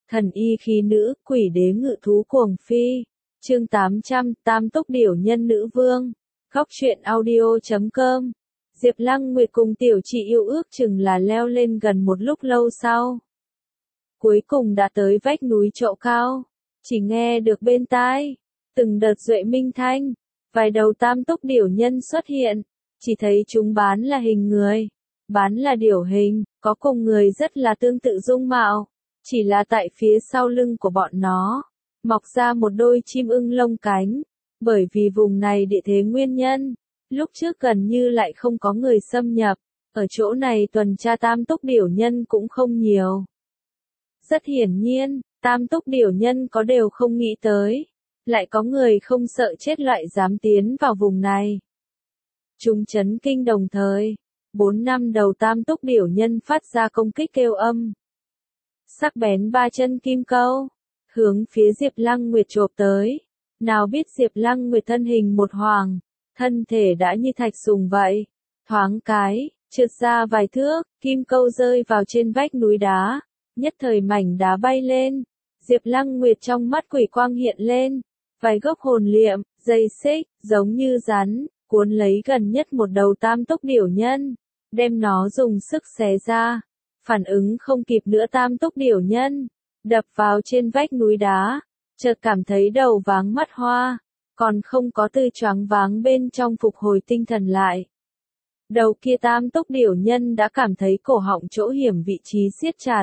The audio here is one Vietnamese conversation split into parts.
Thần y khí nữ, quỷ đế ngự thú cuồng phi. Chương 800, Tam túc điểu nhân nữ vương. Góc truyện audio.com. Diệp Lăng Nguyệt cùng Tiểu Chị yêu ước chừng là leo lên gần một lúc lâu sau. Cuối cùng đã tới vách núi chỗ cao. Chỉ nghe được bên tai từng đợt duệ minh thanh, vài đầu tam túc điểu nhân xuất hiện. Chỉ thấy chúng bán là hình người, bán là điểu hình, có cùng người rất là tương tự dung mạo. Chỉ là tại phía sau lưng của bọn nó, mọc ra một đôi chim ưng lông cánh. Bởi vì vùng này địa thế nguyên nhân, lúc trước gần như lại không có người xâm nhập. Ở chỗ này tuần tra tam túc điểu nhân cũng không nhiều. Rất hiển nhiên, tam túc điểu nhân có đều không nghĩ tới. Lại có người không sợ chết loại dám tiến vào vùng này. Chúng chấn kinh đồng thời. 4-5 đầu tam túc điểu nhân phát ra công kích kêu âm. Sắc bén ba chân kim câu, hướng phía Diệp Lăng Nguyệt chộp tới. Nào biết Diệp Lăng Nguyệt thân hình một hoàng, thân thể đã như thạch sùng vậy. Thoáng cái, trượt ra vài thước, kim câu rơi vào trên vách núi đá. Nhất thời mảnh đá bay lên. Diệp Lăng Nguyệt trong mắt quỷ quang hiện lên. Vài gốc hồn liệm, dây xích, giống như rắn, cuốn lấy gần nhất một đầu tam túc điểu nhân. Đem nó dùng sức xé ra. Phản ứng không kịp nữa tam túc điểu nhân, đập vào trên vách núi đá, chợt cảm thấy đầu váng mắt hoa, còn không có từ choáng váng bên trong phục hồi tinh thần lại. Đầu kia tam túc điểu nhân đã cảm thấy cổ họng chỗ hiểm vị trí siết chặt.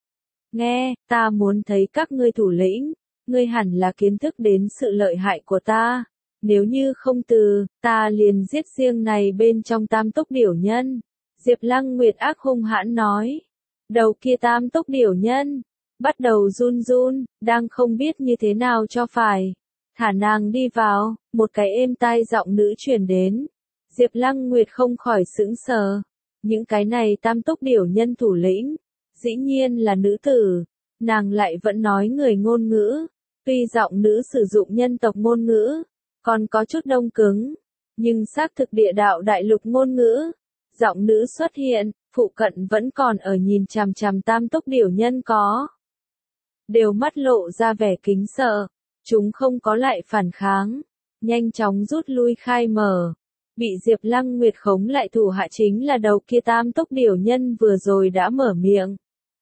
Nghe, ta muốn thấy các ngươi thủ lĩnh, ngươi hẳn là kiến thức đến sự lợi hại của ta. Nếu như không từ, ta liền giết riêng này bên trong tam túc điểu nhân. Diệp Lăng Nguyệt ác hung hãn nói. Đầu kia tam túc điểu nhân, bắt đầu run run, đang không biết như thế nào cho phải. Thả nàng đi vào, một cái êm tai giọng nữ truyền đến. Diệp Lăng Nguyệt không khỏi sững sờ. Những cái này tam túc điểu nhân thủ lĩnh, dĩ nhiên là nữ tử. Nàng lại vẫn nói người ngôn ngữ. Tuy giọng nữ sử dụng nhân tộc ngôn ngữ, còn có chút đông cứng, nhưng xác thực địa đạo đại lục ngôn ngữ. Giọng nữ xuất hiện, phụ cận vẫn còn ở nhìn chằm chằm tam túc điểu nhân có. Đều mắt lộ ra vẻ kính sợ, chúng không có lại phản kháng, nhanh chóng rút lui khai mở. Bị Diệp Lăng Nguyệt khống lại thủ hạ chính là đầu kia tam túc điểu nhân vừa rồi đã mở miệng.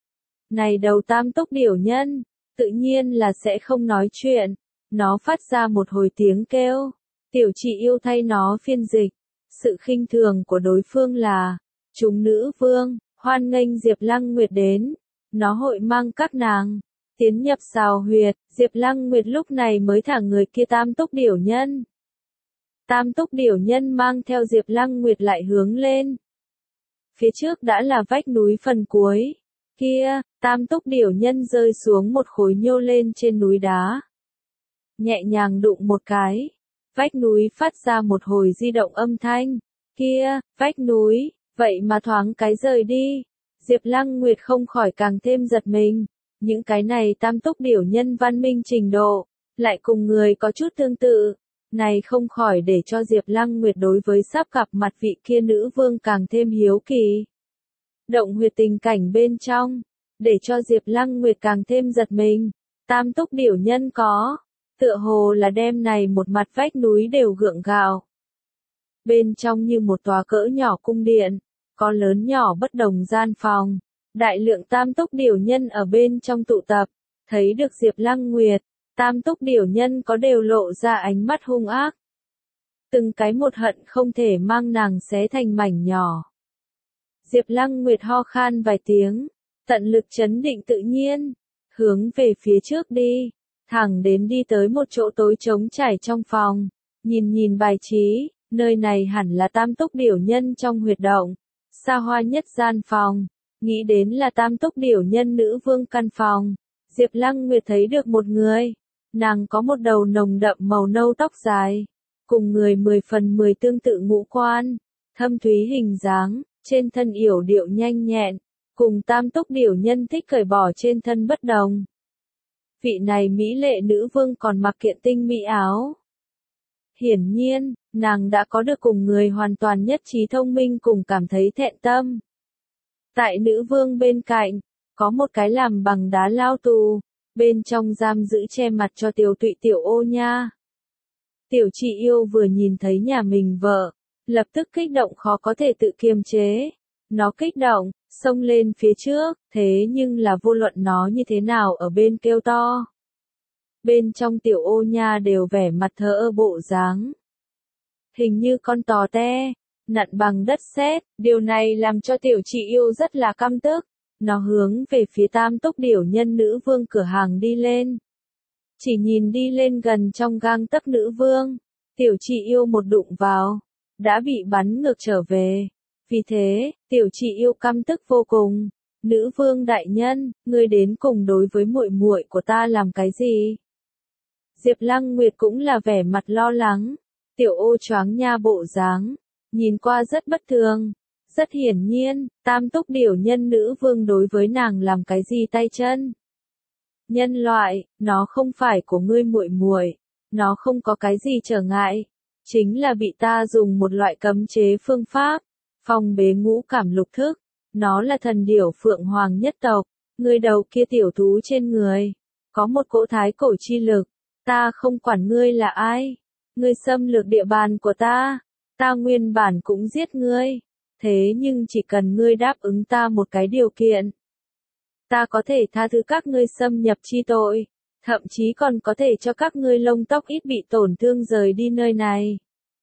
Này đầu tam túc điểu nhân, tự nhiên là sẽ không nói chuyện, nó phát ra một hồi tiếng kêu. Tiểu Chị yêu thay nó phiên dịch. Sự khinh thường của đối phương là, chúng nữ vương, hoan nghênh Diệp Lăng Nguyệt đến. Nó hội mang các nàng tiến nhập xào huyệt. Diệp Lăng Nguyệt lúc này mới thả người kia tam túc điểu nhân. Tam túc điểu nhân mang theo Diệp Lăng Nguyệt lại hướng lên. Phía trước đã là vách núi phần cuối. Kia, tam túc điểu nhân rơi xuống một khối nhô lên trên núi đá. Nhẹ nhàng đụng một cái. Vách núi phát ra một hồi di động âm thanh. Kia, vách núi, vậy mà thoáng cái rời đi. Diệp Lăng Nguyệt không khỏi càng thêm giật mình. Những cái này tam túc điểu nhân văn minh trình độ, lại cùng người có chút tương tự. Này không khỏi để cho Diệp Lăng Nguyệt đối với sắp gặp mặt vị kia nữ vương càng thêm hiếu kỳ. Động huyệt tình cảnh bên trong, để cho Diệp Lăng Nguyệt càng thêm giật mình. Tam túc điểu nhân có, tựa hồ là đem này một mặt vách núi đều gượng gạo. Bên trong như một tòa cỡ nhỏ cung điện, có lớn nhỏ bất đồng gian phòng. Đại lượng tam túc điểu nhân ở bên trong tụ tập, thấy được Diệp Lăng Nguyệt, tam túc điểu nhân có đều lộ ra ánh mắt hung ác. Từng cái một hận không thể mang nàng xé thành mảnh nhỏ. Diệp Lăng Nguyệt ho khan vài tiếng, tận lực trấn định tự nhiên, hướng về phía trước đi, thẳng đến đi tới một chỗ tối trống trải trong phòng, nhìn bài trí, nơi này hẳn là tam túc điểu nhân trong huyệt động, xa hoa nhất gian phòng, nghĩ đến là tam túc điểu nhân nữ vương căn phòng. Diệp Lăng Nguyệt thấy được một người, nàng có một đầu nồng đậm màu nâu tóc dài, cùng người 10 phần 10 tương tự ngũ quan, thâm thúy hình dáng, trên thân yểu điệu nhanh nhẹn, cùng tam túc điểu nhân thích cởi bỏ trên thân bất đồng. Vị này mỹ lệ nữ vương còn mặc kiện tinh mỹ áo. Hiển nhiên, nàng đã có được cùng người hoàn toàn nhất trí thông minh cùng cảm thấy thẹn tâm. Tại nữ vương bên cạnh, có một cái làm bằng đá lao tù, bên trong giam giữ che mặt cho Tiểu Tụy Tiểu Ô Nha. Tiểu Chị Yêu vừa nhìn thấy nhà mình vợ, lập tức kích động khó có thể tự kiềm chế. Nó kích động, xông lên phía trước, thế nhưng là vô luận nó như thế nào ở bên kêu to. Bên trong Tiểu Ô Nha đều vẻ mặt thờ ơ bộ dáng. Hình như con tò te, nặn bằng đất sét, điều này làm cho Tiểu Chị Yêu rất là căm tức. Nó hướng về phía Tam Túc Điểu Nhân Nữ Vương cửa hàng đi lên. Chỉ nhìn đi lên gần trong gang tấc Nữ Vương, Tiểu Chị Yêu một đụng vào, đã bị bắn ngược trở về. Vì thế, Tiểu Chị Yêu căm tức vô cùng. Nữ Vương đại nhân, ngươi đến cùng đối với muội muội của ta làm cái gì? Diệp Lăng Nguyệt cũng là vẻ mặt lo lắng. Tiểu Ô choáng nha bộ dáng, nhìn qua rất bất thường. Rất hiển nhiên, Tam Túc Điểu Nhân Nữ Vương đối với nàng làm cái gì tay chân. Nhân loại, nó không phải của ngươi muội muội, nó không có cái gì trở ngại, chính là bị ta dùng một loại cấm chế phương pháp, phong bế ngũ cảm lục thức. Nó là thần điểu Phượng Hoàng nhất tộc, ngươi đầu kia tiểu thú trên người, có một cỗ thái cổ chi lực, ta không quản ngươi là ai, ngươi xâm lược địa bàn của ta nguyên bản cũng giết ngươi, thế nhưng chỉ cần ngươi đáp ứng ta một cái điều kiện, ta có thể tha thứ các ngươi xâm nhập chi tội, thậm chí còn có thể cho các ngươi lông tóc ít bị tổn thương rời đi nơi này.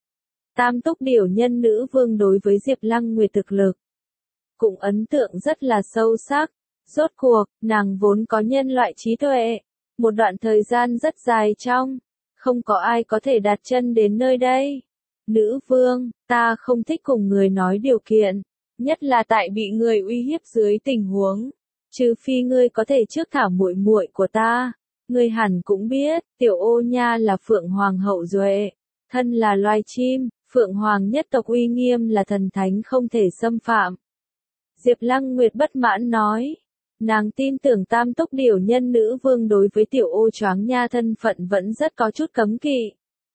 Tam Túc Điểu Nhân Nữ Vương đối với Diệp Lăng Nguyệt thực lực cũng ấn tượng rất là sâu sắc. Rốt cuộc, nàng vốn có nhân loại trí tuệ, một đoạn thời gian rất dài trong, không có ai có thể đặt chân đến nơi đây. Nữ Vương, ta không thích cùng người nói điều kiện, nhất là tại bị người uy hiếp dưới tình huống, trừ phi ngươi có thể trước thả muội muội của ta. Ngươi hẳn cũng biết, Tiểu Ô Nha là Phượng Hoàng hậu duệ, thân là loài chim, Phượng Hoàng nhất tộc uy nghiêm là thần thánh không thể xâm phạm. Diệp Lăng Nguyệt bất mãn nói, nàng tin tưởng Tam Túc Điểu Nhân Nữ Vương đối với Tiểu Ô choáng nha thân phận vẫn rất có chút cấm kỵ.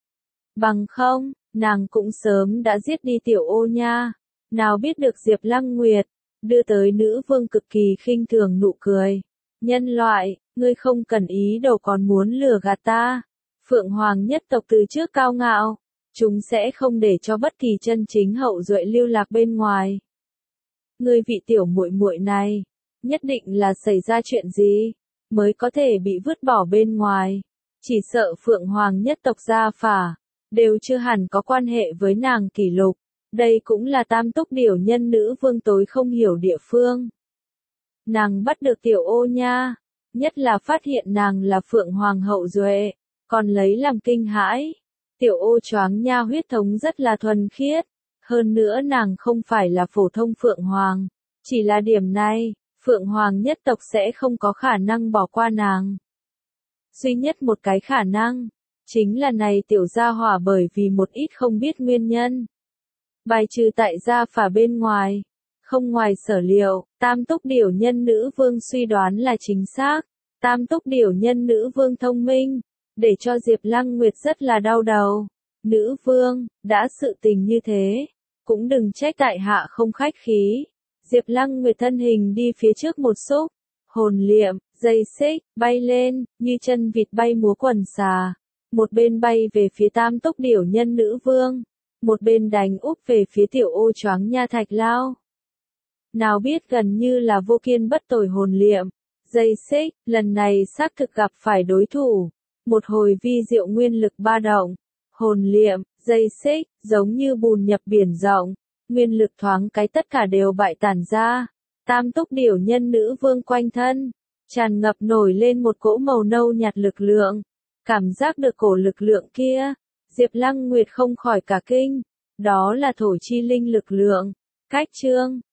Bằng không, nàng cũng sớm đã giết đi Tiểu Ô Nha. Nào biết được Diệp Lăng Nguyệt đưa tới Nữ Vương cực kỳ khinh thường nụ cười. Nhân loại, ngươi không cần ý đồ còn muốn lừa gạt ta. Phượng Hoàng nhất tộc từ trước cao ngạo, chúng sẽ không để cho bất kỳ chân chính hậu duệ lưu lạc bên ngoài. Ngươi vị tiểu muội muội này, nhất định là xảy ra chuyện gì mới có thể bị vứt bỏ bên ngoài. Chỉ sợ Phượng Hoàng nhất tộc gia phả đều chưa hẳn có quan hệ với nàng kỷ lục. Đây cũng là Tam Túc Điểu Nhân Nữ Vương tối không hiểu địa phương. Nàng bắt được Tiểu Ô Nha, nhất là phát hiện nàng là Phượng Hoàng hậu duệ, còn lấy làm kinh hãi. Tiểu Ô choáng nha huyết thống rất là thuần khiết, hơn nữa nàng không phải là phổ thông Phượng Hoàng, chỉ là điểm này, Phượng Hoàng nhất tộc sẽ không có khả năng bỏ qua nàng. Duy nhất một cái khả năng, chính là này tiểu gia hỏa bởi vì một ít không biết nguyên nhân. Bài trừ tại gia phả bên ngoài. Không ngoài sở liệu, Tam Túc Điểu Nhân Nữ Vương suy đoán là chính xác. Tam Túc Điểu Nhân Nữ Vương thông minh, để cho Diệp Lăng Nguyệt rất là đau đầu. Nữ Vương, đã sự tình như thế, cũng đừng trách tại hạ không khách khí. Diệp Lăng Nguyệt thân hình đi phía trước một xúc, hồn liệm, dây xích, bay lên, như chân vịt bay múa quần xà. Một bên bay về phía Tam Túc Điểu Nhân Nữ Vương, một bên đánh úp về phía Tiểu Ô choáng nha thạch lao. Nào biết gần như là vô kiên bất tồi hồn liệm, dây xích, lần này xác thực gặp phải đối thủ. Một hồi vi diệu nguyên lực ba động, hồn liệm, dây xích, giống như bùn nhập biển rộng, nguyên lực thoáng cái tất cả đều bại tản ra. Tam Túc Điểu Nhân Nữ Vương quanh thân, tràn ngập nổi lên một cỗ màu nâu nhạt lực lượng. Cảm giác được cổ lực lượng kia, Diệp Lăng Nguyệt không khỏi cả kinh, đó là thổ chi linh lực lượng. Cách chương